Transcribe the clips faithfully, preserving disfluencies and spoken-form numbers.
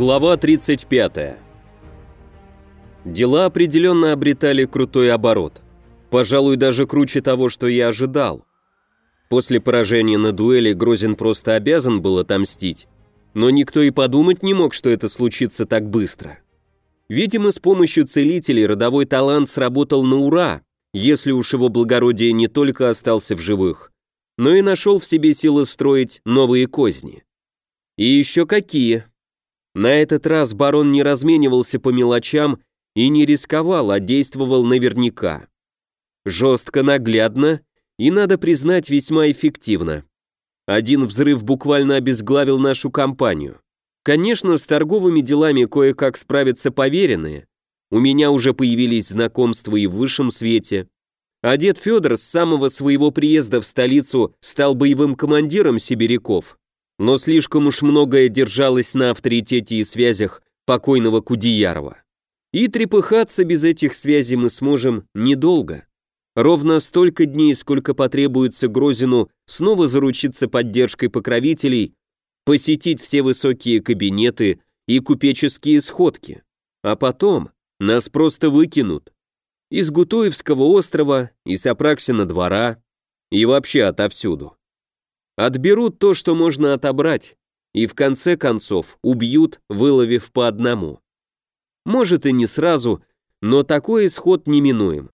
Глава тридцать пятая. Дела определенно обретали крутой оборот. Пожалуй, даже круче того, что я ожидал. После поражения на дуэли Грозин просто обязан был отомстить, но никто и подумать не мог, что это случится так быстро. Видимо, с помощью целителей родовой талант сработал на ура, если уж его благородие не только остался в живых, но и нашел в себе силы строить новые козни. И еще какие! На этот раз барон не разменивался по мелочам и не рисковал, а действовал наверняка. Жестко, наглядно и, надо признать, весьма эффективно. Один взрыв буквально обезглавил нашу компанию. Конечно, с торговыми делами кое-как справятся поверенные. У меня уже появились знакомства и в высшем свете. А дед Федор с самого своего приезда в столицу стал боевым командиром сибиряков. Но слишком уж многое держалось на авторитете и связях покойного Кудеярова. И трепыхаться без этих связей мы сможем недолго. Ровно столько дней, сколько потребуется Грозину снова заручиться поддержкой покровителей, посетить все высокие кабинеты и купеческие сходки. А потом нас просто выкинут. Из Гутуевского острова, из Апраксина двора и вообще отовсюду. Отберут то, что можно отобрать, и в конце концов убьют, выловив по одному. Может и не сразу, но такой исход неминуем.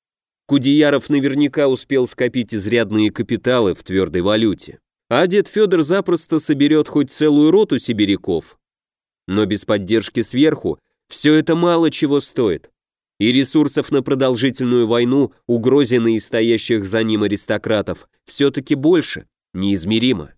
Кудеяров наверняка успел скопить изрядные капиталы в твердой валюте, а дед Федор запросто соберет хоть целую роту сибиряков. Но без поддержки сверху все это мало чего стоит, и ресурсов на продолжительную войну у Грозина и стоящих за ним аристократов все-таки больше. Неизмеримо.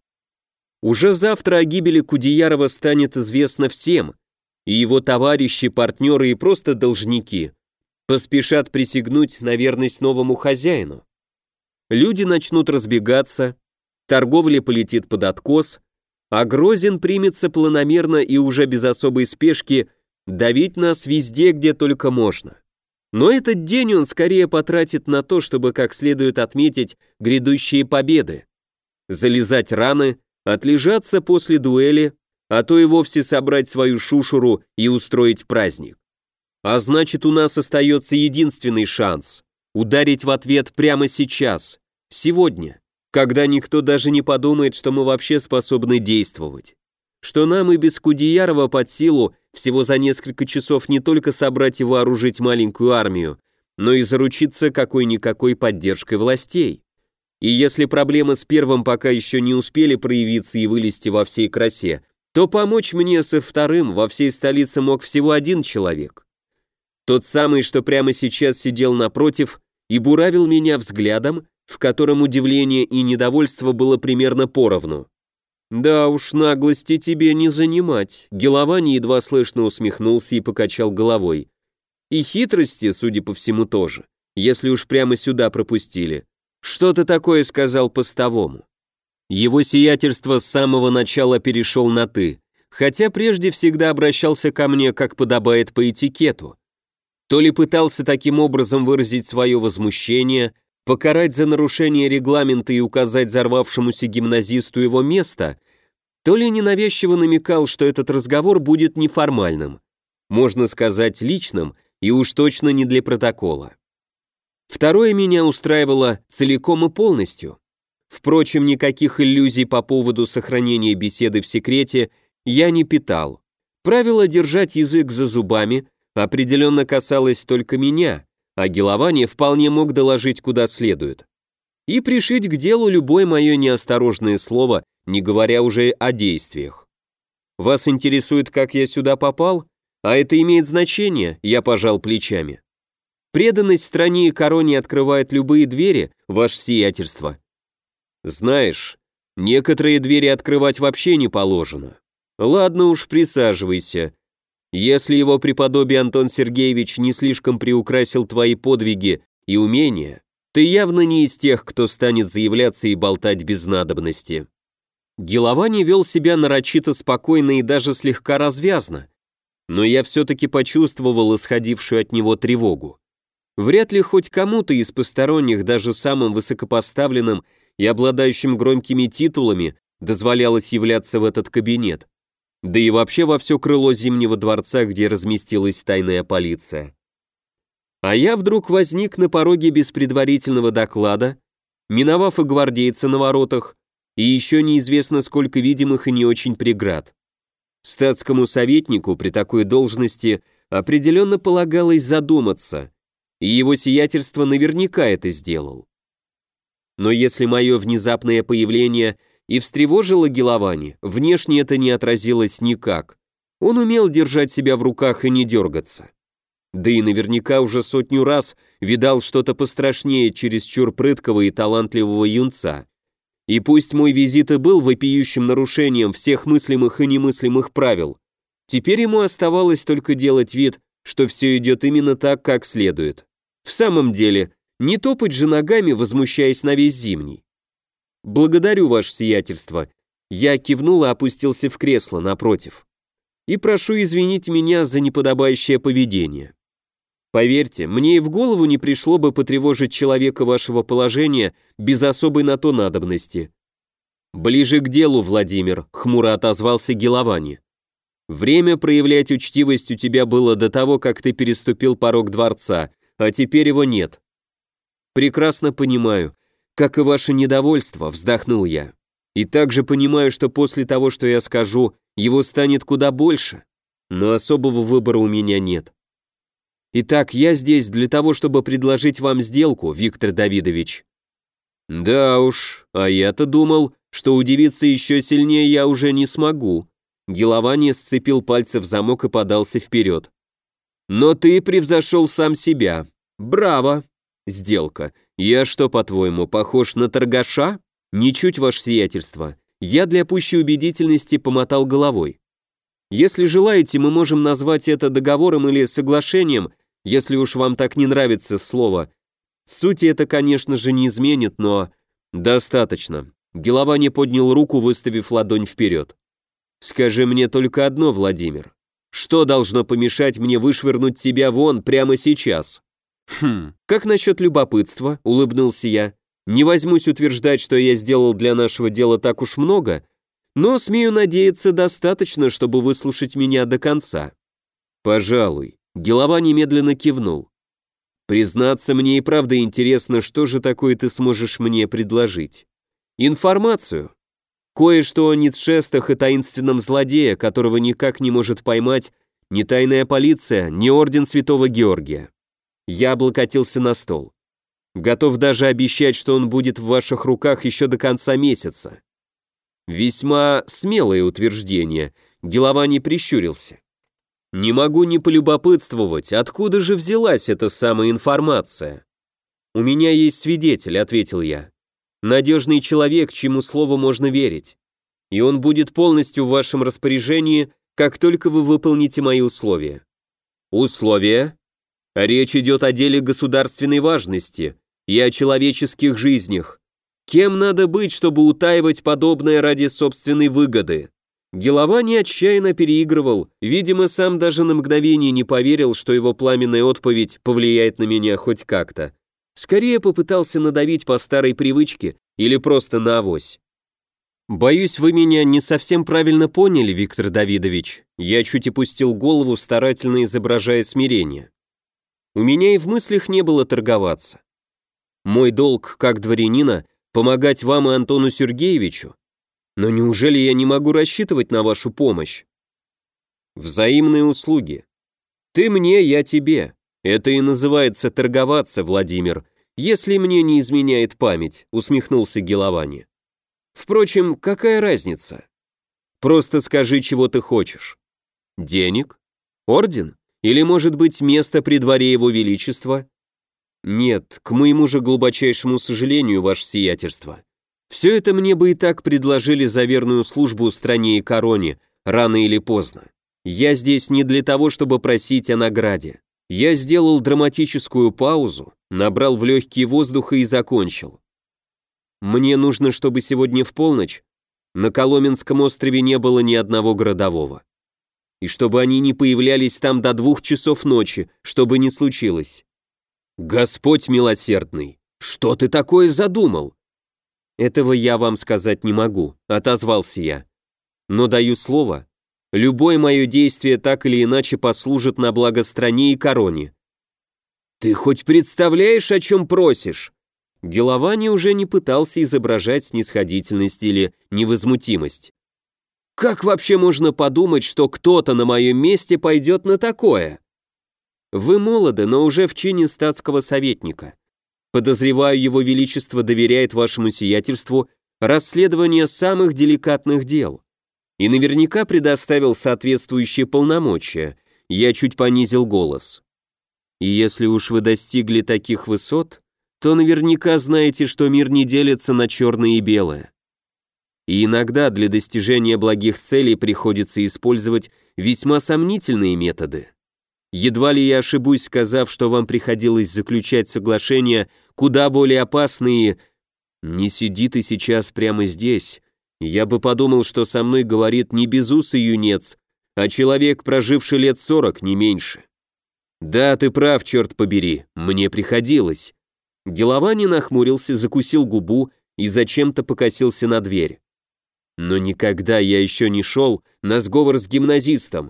Уже завтра о гибели Кудеярова станет известно всем, и его товарищи, партнеры и просто должники поспешат присягнуть на верность новому хозяину. Люди начнут разбегаться, торговля полетит под откос, а Грозин примется планомерно и уже без особой спешки давить нас везде, где только можно. Но этот день он скорее потратит на то, чтобы как следует отметить грядущие победы. Залезать раны, отлежаться после дуэли, а то и вовсе собрать свою шушуру и устроить праздник. А значит, у нас остается единственный шанс – ударить в ответ прямо сейчас, сегодня, когда никто даже не подумает, что мы вообще способны действовать. Что нам и без Кудеярова под силу всего за несколько часов не только собрать и вооружить маленькую армию, но и заручиться какой-никакой поддержкой властей. И если проблемы с первым пока еще не успели проявиться и вылезти во всей красе, то помочь мне со вторым во всей столице мог всего один человек. Тот самый, что прямо сейчас сидел напротив и буравил меня взглядом, в котором удивление и недовольство было примерно поровну. «Да уж, наглости тебе не занимать», — Геловани едва слышно усмехнулся и покачал головой. «И хитрости, судя по всему, тоже, если уж прямо сюда пропустили. Что-то такое сказал постовому». Его сиятельство с самого начала перешел на «ты», хотя прежде всегда обращался ко мне, как подобает по этикету. То ли пытался таким образом выразить свое возмущение, покарать за нарушение регламента и указать взорвавшемуся гимназисту его место, то ли ненавязчиво намекал, что этот разговор будет неформальным, можно сказать, личным и уж точно не для протокола. Второе меня устраивало целиком и полностью. Впрочем, никаких иллюзий по поводу сохранения беседы в секрете я не питал. Правило держать язык за зубами определенно касалось только меня, а Геловани вполне мог доложить куда следует. И пришить к делу любое мое неосторожное слово, не говоря уже о действиях. Вас интересует, как я сюда попал? А это имеет значение, я пожал плечами. Преданность стране и короне открывает любые двери, ваше сиятельство. Знаешь, некоторые двери открывать вообще не положено. Ладно уж, присаживайся. Если его преподобие Антон Сергеевич не слишком приукрасил твои подвиги и умения, ты явно не из тех, кто станет заявляться и болтать без надобности. Геловани вел себя нарочито спокойно и даже слегка развязно, но я все-таки почувствовал исходившую от него тревогу. Вряд ли хоть кому-то из посторонних, даже самым высокопоставленным и обладающим громкими титулами, дозволялось являться в этот кабинет. да и вообще во все крыло Зимнего дворца, где разместилась тайная полиция. А я вдруг возник на пороге без предварительного доклада, миновав и гвардейца на воротах, и еще неизвестно сколько видимых и не очень преград. Статскому советнику при такой должности определенно полагалось задуматься, и его сиятельство наверняка это сделал. Но если мое внезапное появление и встревожило Геловани, внешне это не отразилось никак. Он умел держать себя в руках и не дергаться. Да и наверняка уже сотню раз видал что-то пострашнее чересчур прыткого и талантливого юнца. И пусть мой визит и был вопиющим нарушением всех мыслимых и немыслимых правил, теперь ему оставалось только делать вид, что все идет именно так, как следует. В самом деле, не топать же ногами, возмущаясь на весь Зимний. «Благодарю, ваше сиятельство». Я кивнул и опустился в кресло напротив. «И прошу извинить меня за неподобающее поведение. Поверьте, мне и в голову не пришло бы потревожить человека вашего положения без особой на то надобности». «Ближе к делу, Владимир», — хмуро отозвался Геловани. «Время проявлять учтивость у тебя было до того, как ты переступил порог дворца, а теперь его нет». «Прекрасно понимаю, как и ваше недовольство», — вздохнул я. «И также понимаю, что после того, что я скажу, его станет куда больше, но особого выбора у меня нет. Итак, я здесь для того, чтобы предложить вам сделку, Виктор Давидович». «Да уж, а я-то думал, что удивиться еще сильнее я уже не смогу». Геловани сцепил пальцы в замок и подался вперед. «Но ты превзошел сам себя. Браво!» «Сделка. Я что, по-твоему, похож на торгаша?» «Ничуть, ваше сиятельство». Я для пущей убедительности помотал головой. «Если желаете, мы можем назвать это договором или соглашением, если уж вам так не нравится слово. Сути это, конечно же, не изменит, но...» «Достаточно». Геловани поднял руку, выставив ладонь вперед. «Скажи мне только одно, Владимир. Что должно помешать мне вышвырнуть тебя вон прямо сейчас?» «Хм, как насчет любопытства?» — улыбнулся я. «Не возьмусь утверждать, что я сделал для нашего дела так уж много, но, смею надеяться, достаточно, чтобы выслушать меня до конца». «Пожалуй». Геловани немедленно кивнул. «Признаться, мне и правда интересно, что же такое ты сможешь мне предложить. Информацию. Кое-что о ницшестах и таинственном злодее, которого никак не может поймать ни тайная полиция, ни орден Святого Георгия». Я облокотился на стол. «Готов даже обещать, что он будет в ваших руках еще до конца месяца». Весьма смелое утверждение. Геловани прищурился. «Не могу не полюбопытствовать, откуда же взялась эта самая информация?» «У меня есть свидетель», — ответил я. «Надежный человек, чьему слову можно верить. И он будет полностью в вашем распоряжении, как только вы выполните мои условия». «Условия?» «Речь идет о деле государственной важности и о человеческих жизнях. Кем надо быть, чтобы утаивать подобное ради собственной выгоды?» Геловани отчаянно переигрывал, видимо, сам даже на мгновение не поверил, что его пламенная отповедь повлияет на меня хоть как-то. Скорее попытался надавить по старой привычке или просто на авось. «Боюсь, вы меня не совсем правильно поняли, Виктор Давидович». Я чуть опустил голову, старательно изображая смирение. У меня и в мыслях не было торговаться. Мой долг, как дворянина, помогать вам и Антону Сергеевичу. Но неужели я не могу рассчитывать на вашу помощь? Взаимные услуги. Ты мне, я тебе. Это и называется торговаться, Владимир, если мне не изменяет память, усмехнулся Геловани. Впрочем, какая разница? Просто скажи, чего ты хочешь. Денег? Орден? Или, может быть, место при дворе его величества? Нет, к моему же глубочайшему сожалению, ваше сиятельство. Все это мне бы и так предложили за верную службу стране и короне, рано или поздно. Я здесь не для того, чтобы просить о награде. Я сделал драматическую паузу, набрал в легкие воздуха и закончил. Мне нужно, чтобы сегодня в полночь на Коломенском острове не было ни одного городового. И чтобы они не появлялись там до двух часов ночи, что бы ни случилось. Господь милосердный, что ты такое задумал? «Этого я вам сказать не могу», — отозвался я. «Но даю слово, Любое мое действие так или иначе послужит на благо стране и короне. Ты хоть представляешь, о чем просишь? Геловани уже не пытался изображать снисходительность или невозмутимость. Как вообще можно подумать, что кто-то на моем месте пойдет на такое? Вы молоды, но уже в чине статского советника. Подозреваю, его величество доверяет вашему сиятельству расследование самых деликатных дел. И наверняка предоставил соответствующие полномочия. Я чуть понизил голос. И если уж вы достигли таких высот, то наверняка знаете, что мир не делится на черное и белое. И иногда для достижения благих целей приходится использовать весьма сомнительные методы. Едва ли я ошибусь, сказав, что вам приходилось заключать соглашения куда более опасные. Не сиди ты сейчас прямо здесь. Я бы подумал, что со мной говорит не безусый юнец, а человек, проживший лет сорок, не меньше. Да, ты прав, черт побери, мне приходилось. Геловани нахмурился, закусил губу и зачем-то покосился на дверь. Но никогда я еще не шел на сговор с гимназистом.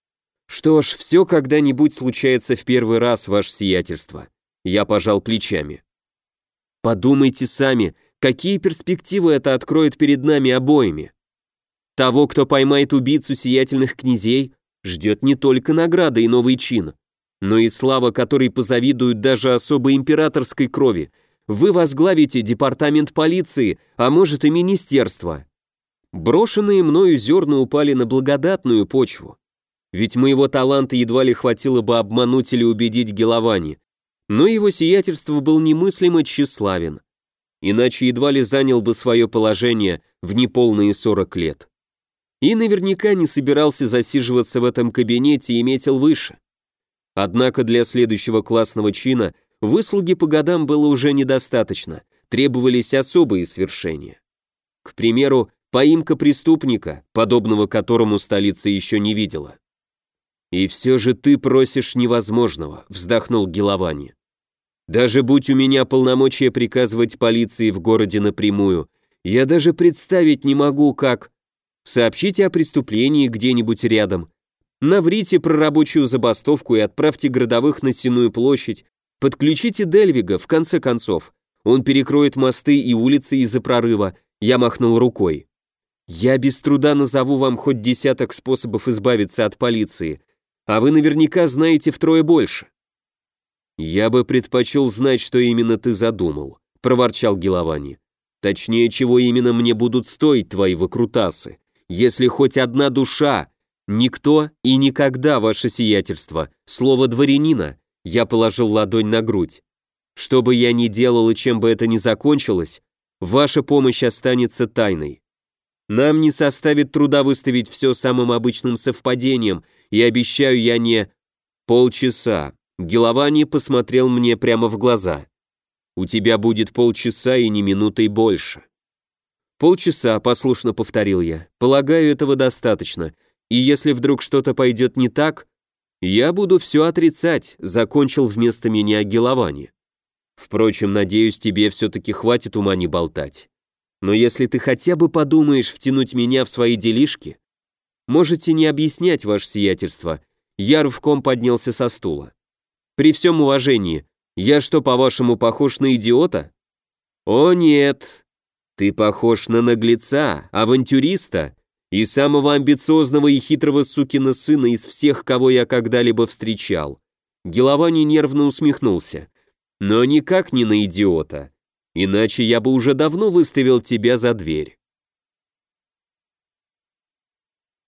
Что ж, все когда-нибудь случается в первый раз, ваше сиятельство. Я пожал плечами. Подумайте сами, какие перспективы это откроет перед нами обоими. Того, кто поймает убийцу сиятельных князей, ждет не только награда и новый чин, но и слава, которой позавидуют даже особо императорской крови. Вы возглавите департамент полиции, а может и министерство. Брошенные мною зерна упали на благодатную почву. Ведь моего таланта едва ли хватило бы обмануть или убедить Геловани, но его сиятельство был немыслимо тщеславен. Иначе едва ли занял бы свое положение в неполные сорок лет. И наверняка не собирался засиживаться в этом кабинете и метил выше. Однако для следующего классного чина выслуги по годам было уже недостаточно, требовались особые свершения. К примеру, поимка преступника, подобного которому столица еще не видела. «И все же ты просишь невозможного», — вздохнул Геловани. «Даже будь у меня полномочия приказывать полиции в городе напрямую, я даже представить не могу, как... Сообщите о преступлении где-нибудь рядом, наврите про рабочую забастовку и отправьте городовых на Сенную площадь, подключите Дельвига, в конце концов. Он перекроет мосты и улицы из-за прорыва», — я махнул рукой. «Я без труда назову вам хоть десяток способов избавиться от полиции, а вы наверняка знаете втрое больше». «Я бы предпочел знать, что именно ты задумал», — проворчал Геловани. «Точнее, чего именно мне будут стоить твои выкрутасы, если хоть одна душа, никто и никогда, ваше сиятельство, слово дворянина», — я положил ладонь на грудь. «Что бы я ни делал и чем бы это ни закончилось, ваша помощь останется тайной. Нам не составит труда выставить все самым обычным совпадением, и обещаю я не... Полчаса». Геловани посмотрел мне прямо в глаза. «У тебя будет полчаса и не минутой больше». «Полчаса», — послушно повторил я. «Полагаю, этого достаточно. И если вдруг что-то пойдет не так, я буду все отрицать», — закончил вместо меня Геловани. «Впрочем, надеюсь, тебе все-таки хватит ума не болтать. Но если ты хотя бы подумаешь втянуть меня в свои делишки, можете не объяснять, ваше сиятельство». Я рывком поднялся со стула. «При всем уважении, я что, по-вашему, похож на идиота?» «О нет, ты похож на наглеца, авантюриста и самого амбициозного и хитрого сукина сына из всех, кого я когда-либо встречал». Геловани нервно усмехнулся. «Но никак не на идиота, иначе я бы уже давно выставил тебя за дверь».